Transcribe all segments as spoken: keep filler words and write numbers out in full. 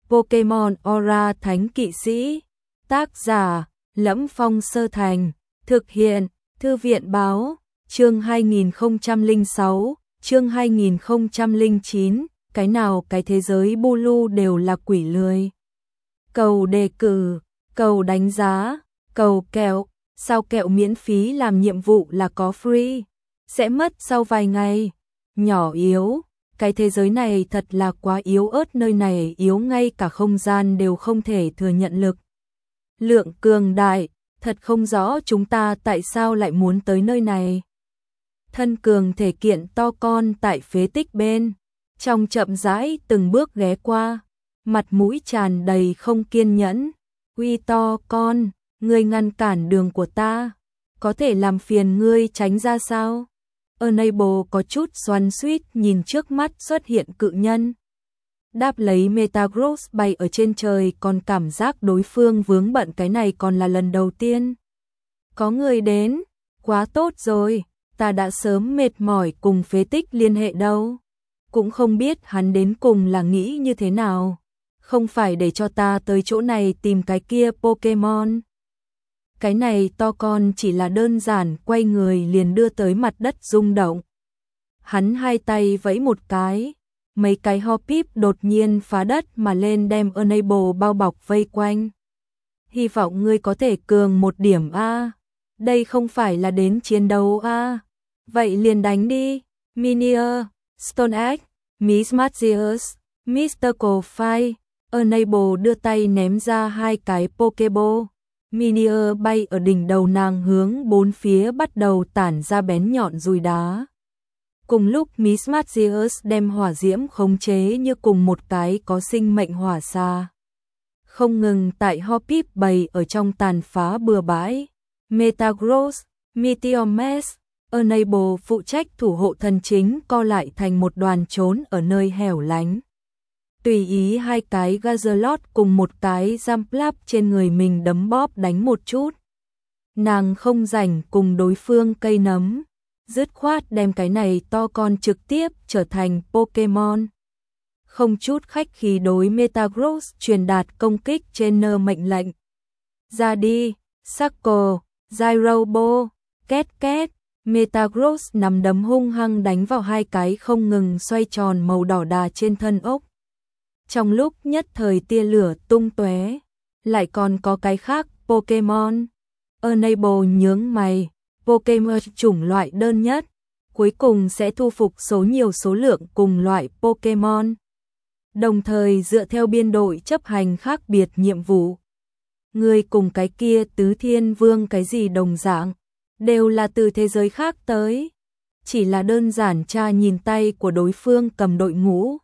Pokemon Aura Thánh Kỵ Sĩ. Tác giả: Lẫm Phong Sơ Thành. Thực hiện: Thư viện báo. Chương hai nghìn không trăm lẻ sáu, chương hai nghìn không trăm lẻ chín, cái nào cái thế giới Bulu đều là quỷ lười. Cầu đề cử, cầu đánh giá, cầu kẹo, sao kẹo miễn phí làm nhiệm vụ là có free, sẽ mất sau vài ngày. Nhỏ yếu, cái thế giới này thật là quá yếu ớt, nơi này yếu ngay cả không gian đều không thể thừa nhận lực lượng cường đại, thật không rõ chúng ta tại sao lại muốn tới nơi này. Thân cường thể kiện to con tại phế tích bên trong chậm rãi từng bước ghé qua, mặt mũi tràn đầy không kiên nhẫn. Uy to con, ngươi ngăn cản đường của ta, có thể làm phiền ngươi tránh ra sao? Enable có chút xoắn xuýt nhìn trước mắt xuất hiện cự nhân. Đáp lấy Metagross bay ở trên trời, còn cảm giác đối phương vướng bận, cái này còn là lần đầu tiên. Có người đến, quá tốt rồi, ta đã sớm mệt mỏi cùng phế tích liên hệ đâu. Cũng không biết hắn đến cùng là nghĩ như thế nào. Không phải để cho ta tới chỗ này tìm cái kia Pokemon. Cái này to con chỉ là đơn giản quay người liền đưa tới mặt đất rung động. Hắn hai tay vẫy một cái, mấy cái Hoppip đột nhiên phá đất mà lên đem Enable bao bọc vây quanh. Hy vọng ngươi có thể cường một điểm a. Đây không phải là đến chiến đấu a. Vậy liền đánh đi. Minier, Stone Egg, Miss Magius, Mystical Fire. Enable đưa tay ném ra hai cái Pokeball. Minier bay ở đỉnh đầu nàng hướng bốn phía bắt đầu tản ra bén nhọn dùi đá. Cùng lúc Miss Magius đem hỏa diễm khống chế như cùng một cái có sinh mệnh hỏa xa. Không ngừng tại Hoppip bầy ở trong tàn phá bừa bãi. Metagross, Meteor Mash, Enable phụ trách thủ hộ thần chính co lại thành một đoàn trốn ở nơi hẻo lánh. Tùy ý hai cái Gazalot cùng một cái Zamplap trên người mình đấm bóp đánh một chút. Nàng không rảnh cùng đối phương cây nấm, dứt khoát đem cái này to con trực tiếp trở thành Pokemon. Không chút khách khí đối Metagross truyền đạt công kích trên nơ mệnh lệnh. Ra đi, Suckle, Gyrobo, két két. Metagross nắm đấm hung hăng đánh vào hai cái không ngừng xoay tròn màu đỏ đà trên thân ốc. Trong lúc nhất thời tia lửa tung tóe, lại còn có cái khác Pokemon. Enable nhướng mày, Pokemon chủng loại đơn nhất, cuối cùng sẽ thu phục số nhiều số lượng cùng loại Pokemon. Đồng thời dựa theo biên đội chấp hành khác biệt nhiệm vụ. Người cùng cái kia Tứ Thiên Vương cái gì đồng dạng, đều là từ thế giới khác tới. Chỉ là đơn giản tra nhìn tay của đối phương cầm đội ngũ.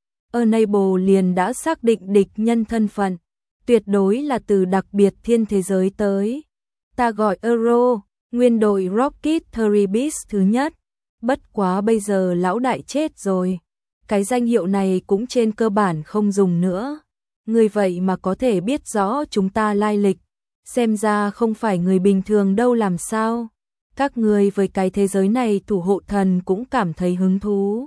Enable liền đã xác định địch nhân thân phận, tuyệt đối là từ đặc biệt thiên thế giới tới. Ta gọi Euro, nguyên đội Rocket Theribis thứ nhất. Bất quá bây giờ lão đại chết rồi, cái danh hiệu này cũng trên cơ bản không dùng nữa. Người vậy mà có thể biết rõ chúng ta lai lịch, xem ra không phải người bình thường đâu làm sao. Các người với cái thế giới này thủ hộ thần cũng cảm thấy hứng thú.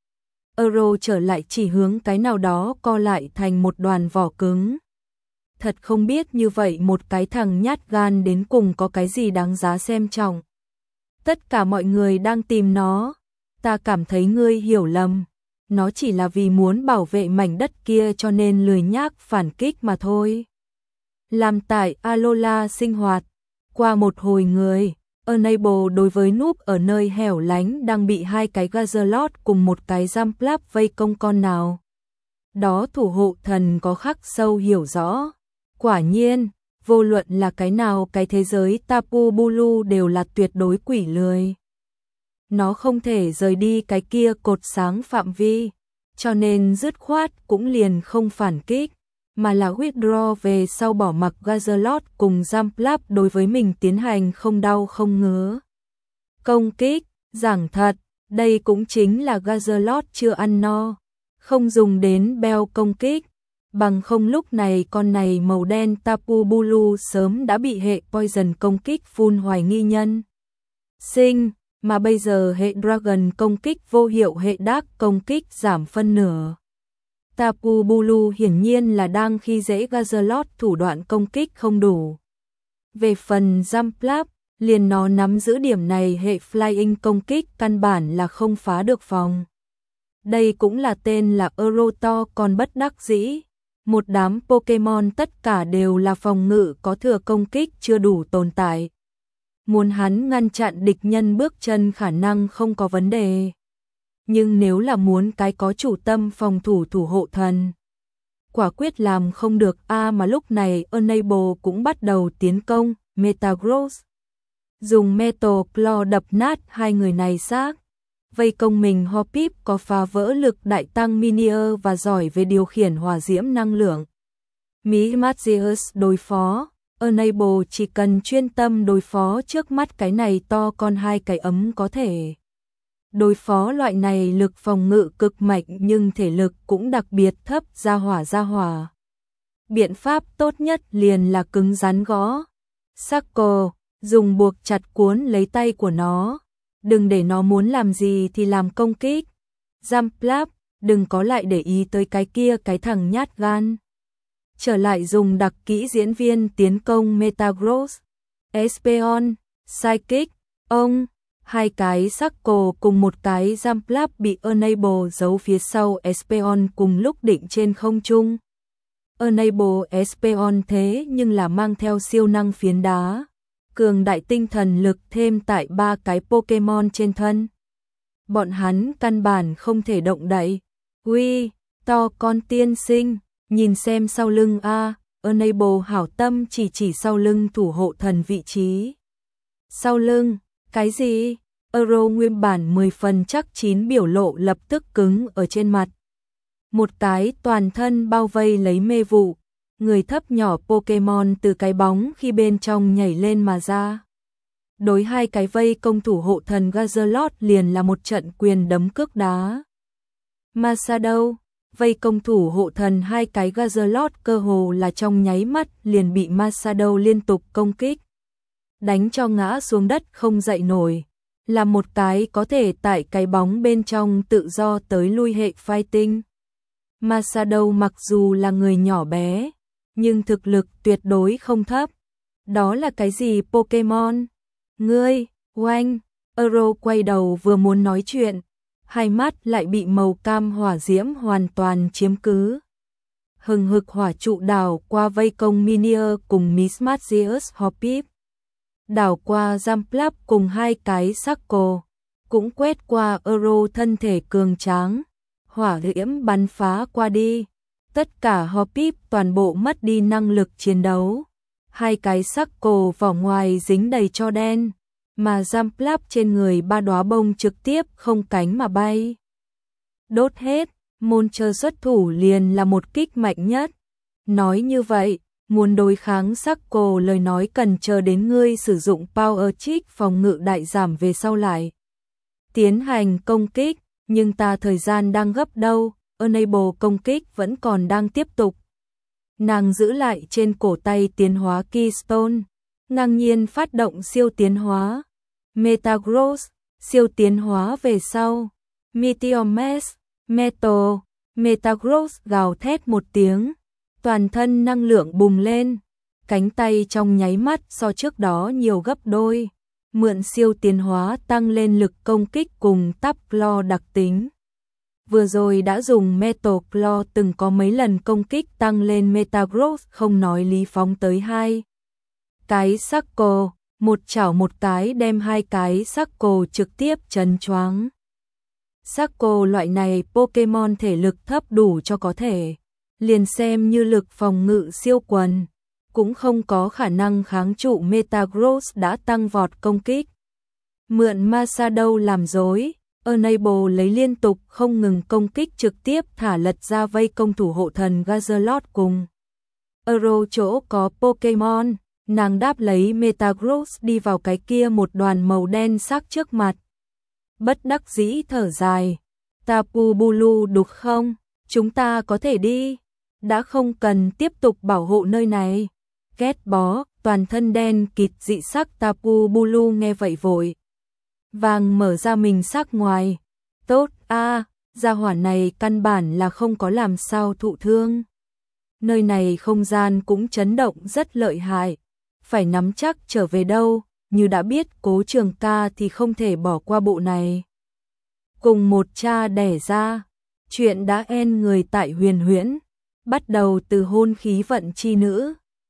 Euro trở lại chỉ hướng cái nào đó co lại thành một đoàn vỏ cứng. Thật không biết như vậy một cái thằng nhát gan đến cùng có cái gì đáng giá xem trọng. Tất cả mọi người đang tìm nó, ta cảm thấy ngươi hiểu lầm. Nó chỉ là vì muốn bảo vệ mảnh đất kia cho nên lười nhác phản kích mà thôi. Làm tại Alola sinh hoạt, qua một hồi người, Enable đối với núp ở nơi hẻo lánh đang bị hai cái Gazalot cùng một cái Zamplap vây công con nào. Đó thủ hộ thần có khắc sâu hiểu rõ. Quả nhiên, vô luận là cái nào cái thế giới Tapu Bulu đều là tuyệt đối quỷ lười. Nó không thể rời đi cái kia cột sáng phạm vi, cho nên dứt khoát cũng liền không phản kích, mà là withdraw về sau bỏ mặc Gazalot cùng Zamplap đối với mình tiến hành không đau không ngứa. Công kích, giảng thật, đây cũng chính là Gazalot chưa ăn no, không dùng đến beo công kích, bằng không lúc này con này màu đen Tapu Bulu sớm đã bị hệ Poison công kích phun hoài nghi nhân. Sinh, mà bây giờ hệ Dragon công kích vô hiệu, hệ Dark công kích giảm phân nửa. Tapu Bulu hiển nhiên là đang khi dễ Gazalot, thủ đoạn công kích không đủ. Về phần Jumpluff, liền nó nắm giữ điểm này, hệ Flying công kích căn bản là không phá được phòng. Đây cũng là tên là Erotor còn bất đắc dĩ. Một đám Pokemon tất cả đều là phòng ngự có thừa công kích chưa đủ tồn tại. Muốn hắn ngăn chặn địch nhân bước chân khả năng không có vấn đề. Nhưng nếu là muốn cái có chủ tâm phòng thủ thủ hộ thần, quả quyết làm không được a à. Mà lúc này Enable cũng bắt đầu tiến công. Metagross dùng Metal Claw đập nát hai người này xác. Vây công mình Hoppip có phá vỡ lực đại tăng Minier và giỏi về điều khiển hỏa diễm năng lượng. Mismagius đối phó, Enable chỉ cần chuyên tâm đối phó trước mắt cái này to con hai cái ấm có thể. Đối phó loại này lực phòng ngự cực mạnh nhưng thể lực cũng đặc biệt thấp, ra hỏa ra hỏa. Biện pháp tốt nhất liền là cứng rắn gõ. Sako, dùng buộc chặt cuốn lấy tay của nó. Đừng để nó muốn làm gì thì làm công kích. Jumpluff, đừng có lại để ý tới cái kia cái thằng nhát gan. Trở lại dùng đặc kỹ diễn viên tiến công Metagross. Espeon, Psychic, ông, hai cái Sako cùng một cái Jumpluff bị Enable giấu phía sau Espeon cùng lúc định trên không trung. Enable Espeon thế nhưng là mang theo siêu năng phiến đá. Cường đại tinh thần lực thêm tại ba cái Pokemon trên thân. Bọn hắn căn bản không thể động đậy. Uy, to con tiên sinh, nhìn xem sau lưng a. Enable hảo tâm chỉ chỉ sau lưng thủ hộ thần vị trí. Sau lưng, cái gì? Euro nguyên bản mười phần chắc chín biểu lộ lập tức cứng ở trên mặt. Một cái toàn thân bao vây lấy mê vụ. Người thấp nhỏ Pokemon từ cái bóng khi bên trong nhảy lên mà ra. Đối hai cái vây công thủ hộ thần Gazalot liền là một trận quyền đấm cước đá. Masadow, vây công thủ hộ thần hai cái Gazalot cơ hồ là trong nháy mắt liền bị Masadow liên tục công kích. Đánh cho ngã xuống đất không dậy nổi. Là một cái có thể tại cái bóng bên trong tự do tới lui hệ fighting. Masadow mặc dù là người nhỏ bé, nhưng thực lực tuyệt đối không thấp. Đó là cái gì Pokemon? Ngươi, oanh, Euro quay đầu vừa muốn nói chuyện, hai mắt lại bị màu cam hỏa diễm hoàn toàn chiếm cứ. Hừng hực hỏa trụ đảo qua vây công Minier cùng Mismagius Hoppip. Đảo qua Jumpluff cùng hai cái Sako, cũng quét qua Euro thân thể cường tráng. Hỏa diễm bắn phá qua đi. Tất cả Hoppip toàn bộ mất đi năng lực chiến đấu. Hai cái Sako vỏ ngoài dính đầy tro đen, mà Jumpluff trên người ba đóa bông trực tiếp không cánh mà bay. Đốt hết, môn chờ xuất thủ liền là một kích mạnh nhất. Nói như vậy, muốn đối kháng Sako lời nói cần chờ đến ngươi sử dụng Power Trick phòng ngự đại giảm về sau lại tiến hành công kích, nhưng ta thời gian đang gấp đâu. Enable công kích vẫn còn đang tiếp tục. Nàng giữ lại trên cổ tay tiến hóa Keystone, ngang nhiên phát động siêu tiến hóa. Metagross, siêu tiến hóa về sau. Meteor Mash, Metal, Metagross gào thét một tiếng, toàn thân năng lượng bùng lên, cánh tay trong nháy mắt so trước đó nhiều gấp đôi, mượn siêu tiến hóa tăng lên lực công kích cùng Tap Claw đặc tính. Vừa rồi đã dùng Metal Claw từng có mấy lần công kích tăng lên Metagross không nói lý phóng tới hai cái Sako, một chảo một cái đem hai cái Sako trực tiếp chấn choáng. Sako loại này Pokemon thể lực thấp đủ cho có thể, liền xem như lực phòng ngự siêu quần, cũng không có khả năng kháng trụ Metagross đã tăng vọt công kích. Mượn Masadow làm dối, Enable lấy liên tục không ngừng công kích trực tiếp thả lật ra vây công thủ hộ thần Gazalot cùng. Euro chỗ có Pokemon, nàng đáp lấy Metagross đi vào cái kia một đoàn màu đen sắc trước mặt. Bất đắc dĩ thở dài. Tapu Bulu đúng không? Chúng ta có thể đi. Đã không cần tiếp tục bảo hộ nơi này. Ghét bó, toàn thân đen kịt dị sắc Tapu Bulu nghe vậy vội vàng mở ra mình sắc ngoài. Tốt a, gia hỏa này căn bản là không có làm sao thụ thương. Nơi này không gian cũng chấn động rất lợi hại, phải nắm chắc trở về đâu, như đã biết Cố Trường Ca thì không thể bỏ qua bộ này. Cùng một cha đẻ ra, chuyện đã en người tại Huyền Huyễn, bắt đầu từ hôn khí vận chi nữ,